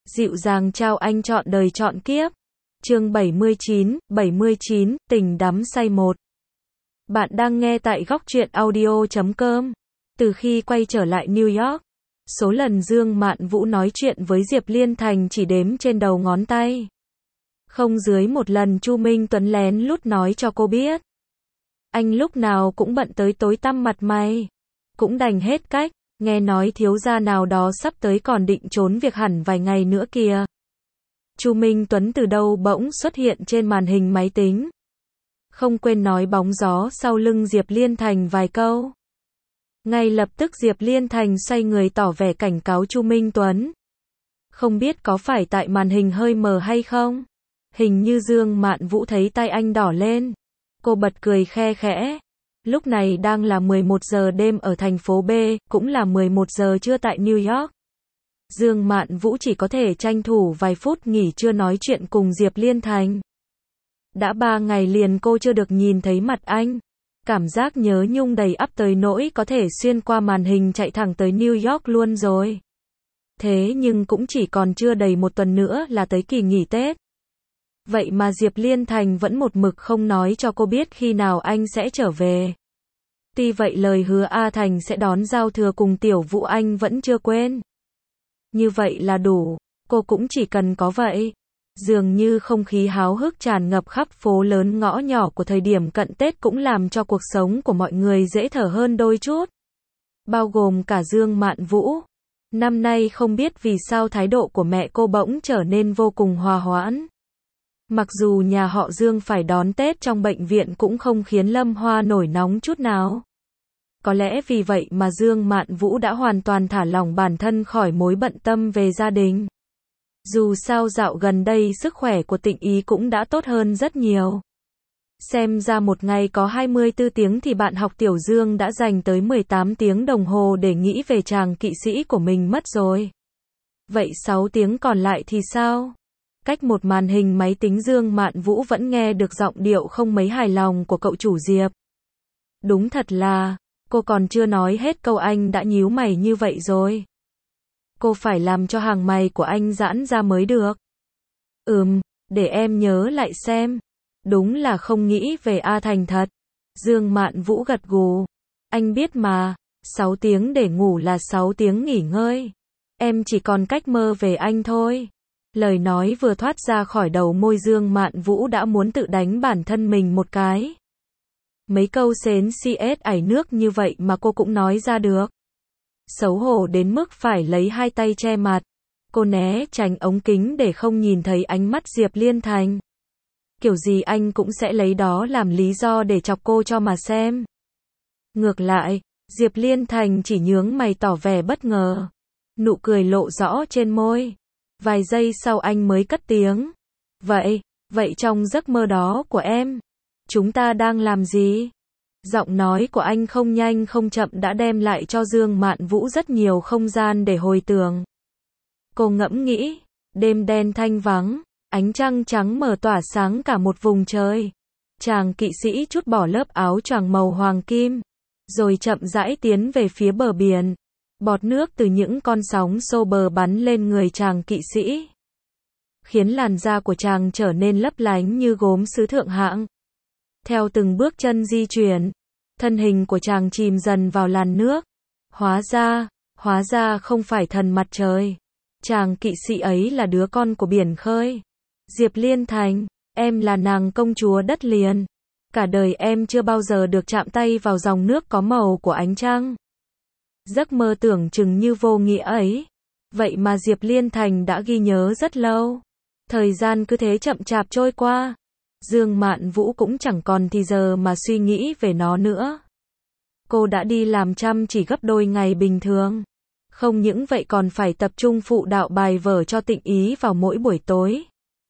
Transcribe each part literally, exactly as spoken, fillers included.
Dịu dàng trao anh trọn đời trọn kiếp. Chương bảy mươi chín, bảy mươi chín, tình đắm say một. Bạn đang nghe tại góc truyện audio chấm com. Từ khi quay trở lại New York, số lần Dương Mạn Vũ nói chuyện với Diệp Liên Thành chỉ đếm trên đầu ngón tay. Không dưới một lần Chu Minh Tuấn lén lút nói cho cô biết. Anh lúc nào cũng bận tới tối tăm mặt mày. Cũng đành hết cách, nghe nói thiếu gia nào đó sắp tới còn định trốn việc hẳn vài ngày nữa kìa. Chu Minh Tuấn từ đâu bỗng xuất hiện trên màn hình máy tính. Không quên nói bóng gió sau lưng Diệp Liên Thành vài câu. Ngay lập tức Diệp Liên Thành xoay người tỏ vẻ cảnh cáo Chu Minh Tuấn. Không biết có phải tại màn hình hơi mờ hay không? Hình như Dương Mạn Vũ thấy tay anh đỏ lên. Cô bật cười khe khẽ. Lúc này đang là mười một giờ đêm ở thành phố B, cũng là mười một giờ trưa tại New York. Dương Mạn Vũ chỉ có thể tranh thủ vài phút nghỉ trưa nói chuyện cùng Diệp Liên Thành. Đã ba ngày liền cô chưa được nhìn thấy mặt anh. Cảm giác nhớ nhung đầy ắp tới nỗi có thể xuyên qua màn hình chạy thẳng tới New York luôn rồi. Thế nhưng cũng chỉ còn chưa đầy một tuần nữa là tới kỳ nghỉ Tết. Vậy mà Diệp Liên Thành vẫn một mực không nói cho cô biết khi nào anh sẽ trở về. Tuy vậy lời hứa A Thành sẽ đón giao thừa cùng Tiểu Vũ anh vẫn chưa quên. Như vậy là đủ, cô cũng chỉ cần có vậy. Dường như không khí háo hức tràn ngập khắp phố lớn ngõ nhỏ của thời điểm cận Tết cũng làm cho cuộc sống của mọi người dễ thở hơn đôi chút. Bao gồm cả Dương Mạn Vũ. Năm nay không biết vì sao thái độ của mẹ cô bỗng trở nên vô cùng hòa hoãn. Mặc dù nhà họ Dương phải đón Tết trong bệnh viện cũng không khiến Lâm Hoa nổi nóng chút nào. Có lẽ vì vậy mà Dương Mạn Vũ đã hoàn toàn thả lỏng bản thân khỏi mối bận tâm về gia đình. Dù sao dạo gần đây sức khỏe của Tịnh Ý cũng đã tốt hơn rất nhiều. Xem ra một ngày có hai mươi tư tiếng thì bạn học Tiểu Dương đã dành tới mười tám tiếng đồng hồ để nghĩ về chàng kỵ sĩ của mình mất rồi. Vậy sáu tiếng còn lại thì sao? Cách một màn hình máy tính Dương Mạn Vũ vẫn nghe được giọng điệu không mấy hài lòng của cậu chủ Diệp. Đúng thật là, cô còn chưa nói hết câu anh đã nhíu mày như vậy rồi. Cô phải làm cho hàng mày của anh giãn ra mới được. Ừm, để em nhớ lại xem. Đúng là không nghĩ về A Thành thật. Dương Mạn Vũ gật gù. Anh biết mà, sáu tiếng để ngủ là sáu tiếng nghỉ ngơi. Em chỉ còn cách mơ về anh thôi. Lời nói vừa thoát ra khỏi đầu môi Dương Mạn Vũ đã muốn tự đánh bản thân mình một cái. Mấy câu xến xi ét ảy nước như vậy mà cô cũng nói ra được. Xấu hổ đến mức phải lấy hai tay che mặt. Cô né tránh ống kính để không nhìn thấy ánh mắt Diệp Liên Thành. Kiểu gì anh cũng sẽ lấy đó làm lý do để chọc cô cho mà xem. Ngược lại, Diệp Liên Thành chỉ nhướng mày tỏ vẻ bất ngờ. Nụ cười lộ rõ trên môi. Vài giây sau anh mới cất tiếng. Vậy, vậy trong giấc mơ đó của em, chúng ta đang làm gì? Giọng nói của anh không nhanh không chậm đã đem lại cho Dương Mạn Vũ rất nhiều không gian để hồi tưởng. Cô ngẫm nghĩ, đêm đen thanh vắng, ánh trăng trắng mờ tỏa sáng cả một vùng trời. Chàng kỵ sĩ trút bỏ lớp áo choàng màu hoàng kim, rồi chậm rãi tiến về phía bờ biển. Bọt nước từ những con sóng xô bờ bắn lên người chàng kỵ sĩ, khiến làn da của chàng trở nên lấp lánh như gốm sứ thượng hạng. Theo từng bước chân di chuyển, thân hình của chàng chìm dần vào làn nước. Hóa ra, hóa ra không phải thần mặt trời. Chàng kỵ sĩ ấy là đứa con của biển khơi. Diệp Liên Thành, em là nàng công chúa đất liền. Cả đời em chưa bao giờ được chạm tay vào dòng nước có màu của ánh trăng. Giấc mơ tưởng chừng như vô nghĩa ấy. Vậy mà Diệp Liên Thành đã ghi nhớ rất lâu. Thời gian cứ thế chậm chạp trôi qua. Dương Mạn Vũ cũng chẳng còn thì giờ mà suy nghĩ về nó nữa. Cô đã đi làm chăm chỉ gấp đôi ngày bình thường. Không những vậy còn phải tập trung phụ đạo bài vở cho Tịnh Ý vào mỗi buổi tối.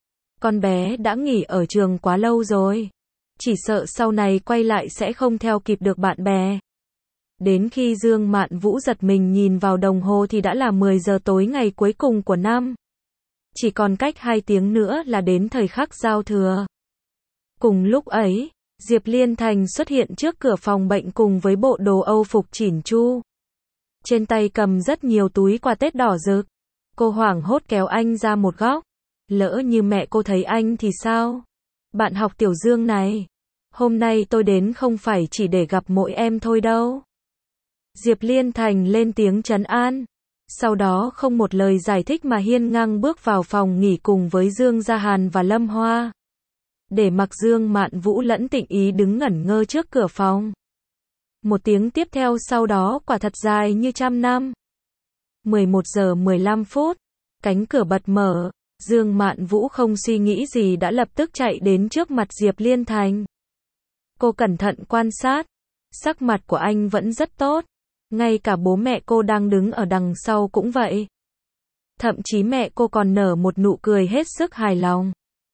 Con bé đã nghỉ ở trường quá lâu rồi. Chỉ sợ sau này quay lại sẽ không theo kịp được bạn bè. Đến khi Dương Mạn Vũ giật mình nhìn vào đồng hồ thì đã là mười giờ tối ngày cuối cùng của năm. Chỉ còn cách hai tiếng nữa là đến thời khắc giao thừa. Cùng lúc ấy, Diệp Liên Thành xuất hiện trước cửa phòng bệnh cùng với bộ đồ Âu phục chỉn chu. Trên tay cầm rất nhiều túi quà Tết đỏ rực. Cô hoảng hốt kéo anh ra một góc. Lỡ như mẹ cô thấy anh thì sao? Bạn học Tiểu Dương này, hôm nay tôi đến không phải chỉ để gặp mỗi em thôi đâu. Diệp Liên Thành lên tiếng trấn an. Sau đó không một lời giải thích mà hiên ngang bước vào phòng nghỉ cùng với Dương Gia Hàn và Lâm Hoa. Để mặc Dương Mạn Vũ lẫn Tịnh Ý đứng ngẩn ngơ trước cửa phòng. Một tiếng tiếp theo sau đó quả thật dài như trăm năm. mười một giờ mười lăm phút, cánh cửa bật mở, Dương Mạn Vũ không suy nghĩ gì đã lập tức chạy đến trước mặt Diệp Liên Thành. Cô cẩn thận quan sát, sắc mặt của anh vẫn rất tốt, ngay cả bố mẹ cô đang đứng ở đằng sau cũng vậy. Thậm chí mẹ cô còn nở một nụ cười hết sức hài lòng.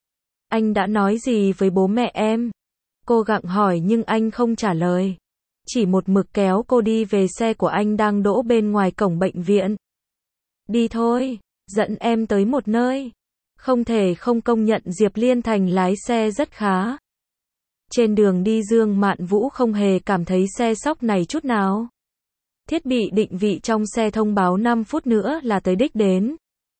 Anh đã nói gì với bố mẹ em? Cô gặng hỏi nhưng anh không trả lời. Chỉ một mực kéo cô đi về xe của anh đang đỗ bên ngoài cổng bệnh viện. Đi thôi, dẫn em tới một nơi. Không thể không công nhận Diệp Liên Thành lái xe rất khá. Trên đường đi Dương Mạn Vũ không hề cảm thấy xe sóc này chút nào. Thiết bị định vị trong xe thông báo năm phút nữa là tới đích đến.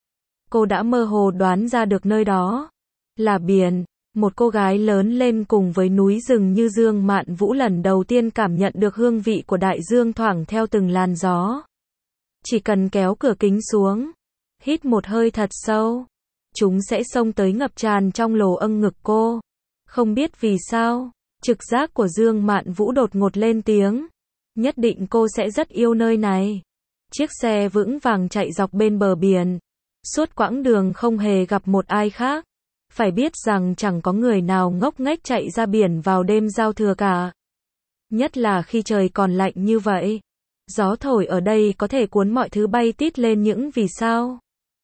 Cô đã mơ hồ đoán ra được nơi đó là biển. Một cô gái lớn lên cùng với núi rừng như Dương Mạn Vũ lần đầu tiên cảm nhận được hương vị của đại dương thoảng theo từng làn gió. Chỉ cần kéo cửa kính xuống, hít một hơi thật sâu, chúng sẽ xông tới ngập tràn trong lồ âng ngực cô. Không biết vì sao, trực giác của Dương Mạn Vũ đột ngột lên tiếng. Nhất định cô sẽ rất yêu nơi này. Chiếc xe vững vàng chạy dọc bên bờ biển. Suốt quãng đường không hề gặp một ai khác. Phải biết rằng chẳng có người nào ngốc nghếch chạy ra biển vào đêm giao thừa cả. Nhất là khi trời còn lạnh như vậy. Gió thổi ở đây có thể cuốn mọi thứ bay tít lên những vì sao.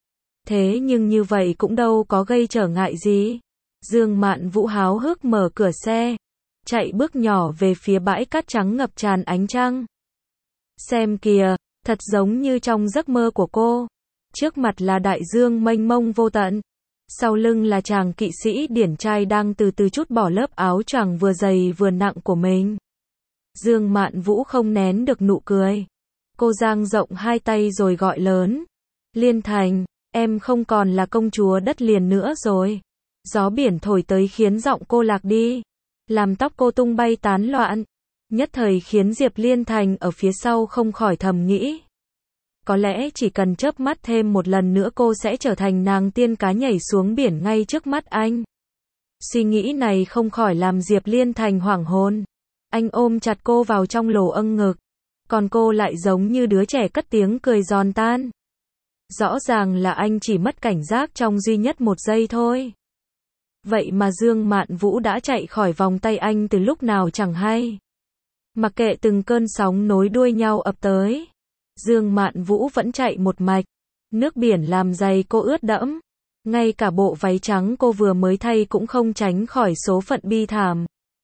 Thế nhưng như vậy cũng đâu có gây trở ngại gì. Dương Mạn Vũ háo hức mở cửa xe, chạy bước nhỏ về phía bãi cát trắng ngập tràn ánh trăng. Xem kìa, thật giống như trong giấc mơ của cô. Trước mặt là đại dương mênh mông vô tận. Sau lưng là chàng kỵ sĩ điển trai đang từ từ trút bỏ lớp áo choàng vừa dày vừa nặng của mình. Dương Mạn Vũ không nén được nụ cười. Cô dang rộng hai tay rồi gọi lớn. Liên Thành, em không còn là công chúa đất liền nữa rồi. Gió biển thổi tới khiến giọng cô lạc đi. Làm tóc cô tung bay tán loạn. Nhất thời khiến Diệp Liên Thành ở phía sau không khỏi thầm nghĩ. Có lẽ chỉ cần chớp mắt thêm một lần nữa cô sẽ trở thành nàng tiên cá nhảy xuống biển ngay trước mắt anh. Suy nghĩ này không khỏi làm Diệp Liên Thành hoảng hồn. Anh ôm chặt cô vào trong lồ âng ngực. Còn cô lại giống như đứa trẻ cất tiếng cười giòn tan. Rõ ràng là anh chỉ mất cảnh giác trong duy nhất một giây thôi. Vậy mà Dương Mạn Vũ đã chạy khỏi vòng tay anh từ lúc nào chẳng hay. Mặc kệ từng cơn sóng nối đuôi nhau ập tới. Dương Mạn Vũ vẫn chạy một mạch. Nước biển làm giày cô ướt đẫm. Ngay cả bộ váy trắng cô vừa mới thay cũng không tránh khỏi số phận bi thảm.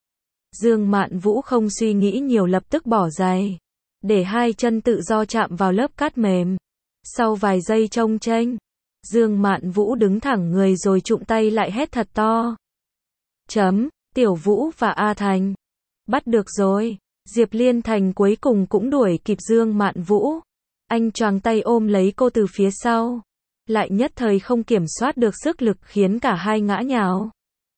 Dương Mạn Vũ không suy nghĩ nhiều lập tức bỏ giày. Để hai chân tự do chạm vào lớp cát mềm. Sau vài giây chông chênh, Dương Mạn Vũ đứng thẳng người rồi trụm tay lại hét thật to. Chấm, Tiểu Vũ và A Thành. Bắt được rồi. Diệp Liên Thành cuối cùng cũng đuổi kịp Dương Mạn Vũ. Anh choàng tay ôm lấy cô từ phía sau. Lại nhất thời không kiểm soát được sức lực khiến cả hai ngã nhào.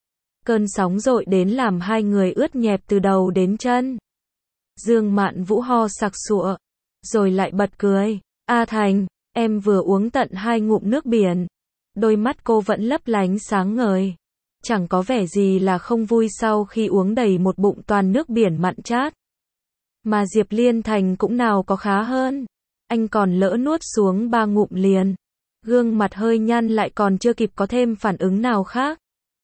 Cơn sóng dội đến làm hai người ướt nhẹp từ đầu đến chân. Dương Mạn Vũ ho sặc sụa. Rồi lại bật cười. A Thành, em vừa uống tận hai ngụm nước biển. Đôi mắt cô vẫn lấp lánh sáng ngời. Chẳng có vẻ gì là không vui sau khi uống đầy một bụng toàn nước biển mặn chát. Mà Diệp Liên Thành cũng nào có khá hơn. Anh còn lỡ nuốt xuống ba ngụm liền. Gương mặt hơi nhăn lại còn chưa kịp có thêm phản ứng nào khác.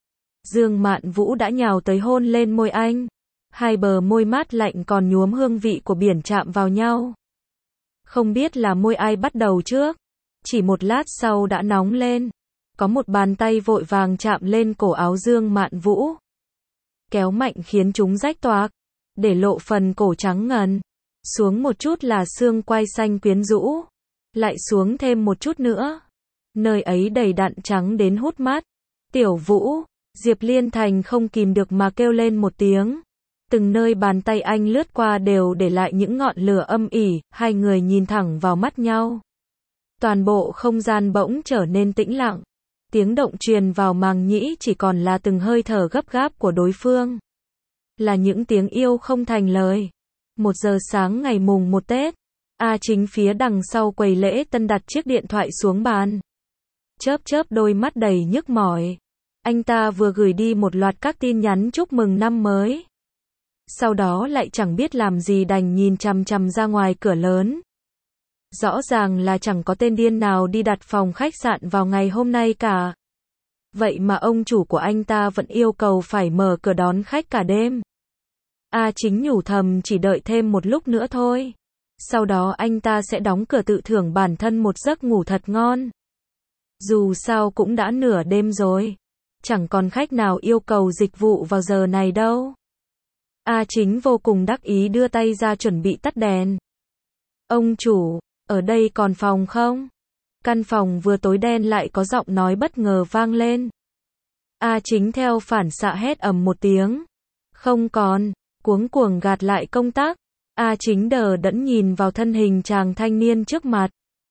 Dương Mạn Vũ đã nhào tới hôn lên môi anh. Hai bờ môi mát lạnh còn nhuốm hương vị của biển chạm vào nhau. Không biết là môi ai bắt đầu trước. Chỉ một lát sau đã nóng lên. Có một bàn tay vội vàng chạm lên cổ áo Dương Mạn Vũ. Kéo mạnh khiến chúng rách toạc. Để lộ phần cổ trắng ngần. Xuống một chút là xương quai xanh quyến rũ. Lại xuống thêm một chút nữa. Nơi ấy đầy đặn trắng đến hút mắt. Tiểu Vũ, Diệp Liên Thành không kìm được mà kêu lên một tiếng. Từng nơi bàn tay anh lướt qua đều để lại những ngọn lửa âm ỉ, hai người nhìn thẳng vào mắt nhau. Toàn bộ không gian bỗng trở nên tĩnh lặng. Tiếng động truyền vào màng nhĩ chỉ còn là từng hơi thở gấp gáp của đối phương. Là những tiếng yêu không thành lời. Một giờ sáng ngày mùng một Tết, A Chính phía đằng sau quầy lễ tân đặt chiếc điện thoại xuống bàn. Chớp chớp đôi mắt đầy nhức mỏi. Anh ta vừa gửi đi một loạt các tin nhắn chúc mừng năm mới. Sau đó lại chẳng biết làm gì đành nhìn chằm chằm ra ngoài cửa lớn. Rõ ràng là chẳng có tên điên nào đi đặt phòng khách sạn vào ngày hôm nay cả. Vậy mà ông chủ của anh ta vẫn yêu cầu phải mở cửa đón khách cả đêm. A Chính nhủ thầm chỉ đợi thêm một lúc nữa thôi. Sau đó anh ta sẽ đóng cửa tự thưởng bản thân một giấc ngủ thật ngon. Dù sao cũng đã nửa đêm rồi. Chẳng còn khách nào yêu cầu dịch vụ vào giờ này đâu. A Chính vô cùng đắc ý đưa tay ra chuẩn bị tắt đèn. Ông chủ, ở đây còn phòng không? Căn phòng vừa tối đen lại có giọng nói bất ngờ vang lên. A Chính theo phản xạ hét ầm một tiếng. Không còn, cuống cuồng gạt lại công tắc. A Chính đờ đẫn nhìn vào thân hình chàng thanh niên trước mặt.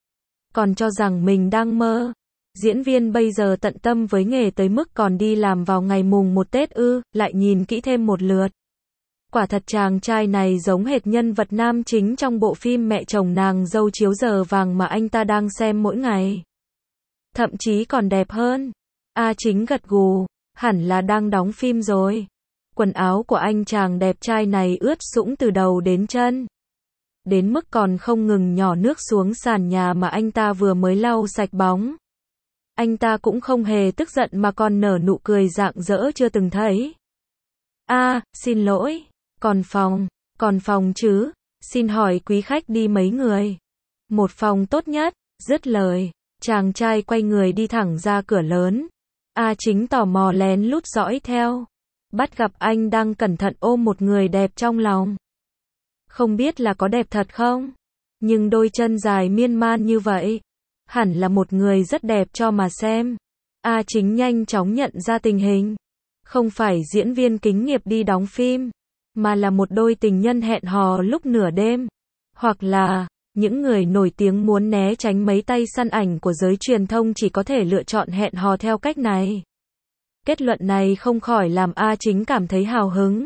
Còn cho rằng mình đang mơ. Diễn viên bây giờ tận tâm với nghề tới mức còn đi làm vào ngày mùng một Tết ư, lại nhìn kỹ thêm một lượt. Quả thật chàng trai này giống hệt nhân vật nam chính trong bộ phim Mẹ chồng nàng dâu chiếu giờ vàng mà anh ta đang xem mỗi ngày. Thậm chí còn đẹp hơn. A Chính gật gù, hẳn là đang đóng phim rồi. Quần áo của anh chàng đẹp trai này ướt sũng từ đầu đến chân. Đến mức còn không ngừng nhỏ nước xuống sàn nhà mà anh ta vừa mới lau sạch bóng. Anh ta cũng không hề tức giận mà còn nở nụ cười rạng rỡ chưa từng thấy. A, à, xin lỗi, còn phòng, còn phòng chứ, xin hỏi quý khách đi mấy người? Một phòng tốt nhất, dứt lời, chàng trai quay người đi thẳng ra cửa lớn. A Chính tò mò lén lút dõi theo. Bắt gặp anh đang cẩn thận ôm một người đẹp trong lòng. Không biết là có đẹp thật không? Nhưng đôi chân dài miên man như vậy. Hẳn là một người rất đẹp cho mà xem. A Chính nhanh chóng nhận ra tình hình. Không phải diễn viên kính nghiệp đi đóng phim, mà là một đôi tình nhân hẹn hò lúc nửa đêm. Hoặc là, những người nổi tiếng muốn né tránh mấy tay săn ảnh của giới truyền thông chỉ có thể lựa chọn hẹn hò theo cách này. Kết luận này không khỏi làm A Chính cảm thấy hào hứng.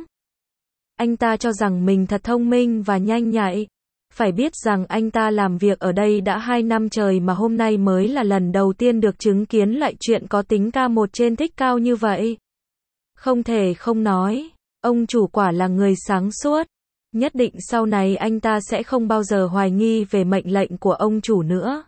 Anh ta cho rằng mình thật thông minh và nhanh nhạy. Phải biết rằng anh ta làm việc ở đây đã hai năm trời mà hôm nay mới là lần đầu tiên được chứng kiến loại chuyện có tính ca một trên thích cao như vậy. Không thể không nói, ông chủ quả là người sáng suốt. Nhất định sau này anh ta sẽ không bao giờ hoài nghi về mệnh lệnh của ông chủ nữa.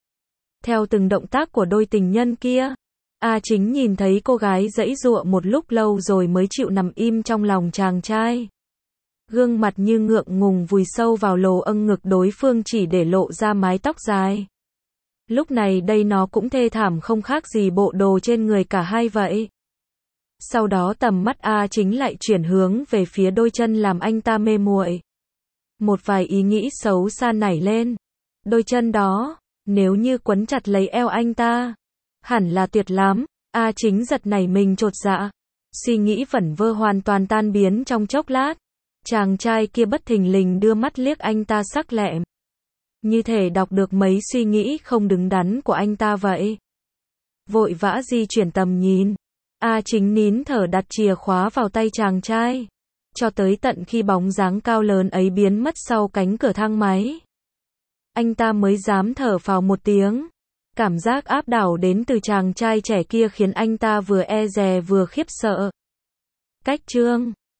Theo từng động tác của đôi tình nhân kia, A Chính nhìn thấy cô gái giãy giụa một lúc lâu rồi mới chịu nằm im trong lòng chàng trai. Gương mặt như ngượng ngùng vùi sâu vào lồ âng ngực đối phương chỉ để lộ ra mái tóc dài. Lúc này đây nó cũng thê thảm không khác gì bộ đồ trên người cả hai vậy. Sau đó tầm mắt A Chính lại chuyển hướng về phía đôi chân làm anh ta mê muội. Một vài ý nghĩ xấu xa nảy lên. Đôi chân đó, nếu như quấn chặt lấy eo anh ta, hẳn là tuyệt lắm. A Chính giật nảy mình chột dạ. Suy nghĩ vẩn vơ hoàn toàn tan biến trong chốc lát. Chàng trai kia bất thình lình đưa mắt liếc anh ta sắc lẹm. Như thể đọc được mấy suy nghĩ không đứng đắn của anh ta vậy. Vội vã di chuyển tầm nhìn. A Chính nín thở đặt chìa khóa vào tay chàng trai. Cho tới tận khi bóng dáng cao lớn ấy biến mất sau cánh cửa thang máy. Anh ta mới dám thở phào một tiếng. Cảm giác áp đảo đến từ chàng trai trẻ kia khiến anh ta vừa e dè vừa khiếp sợ. Cách chương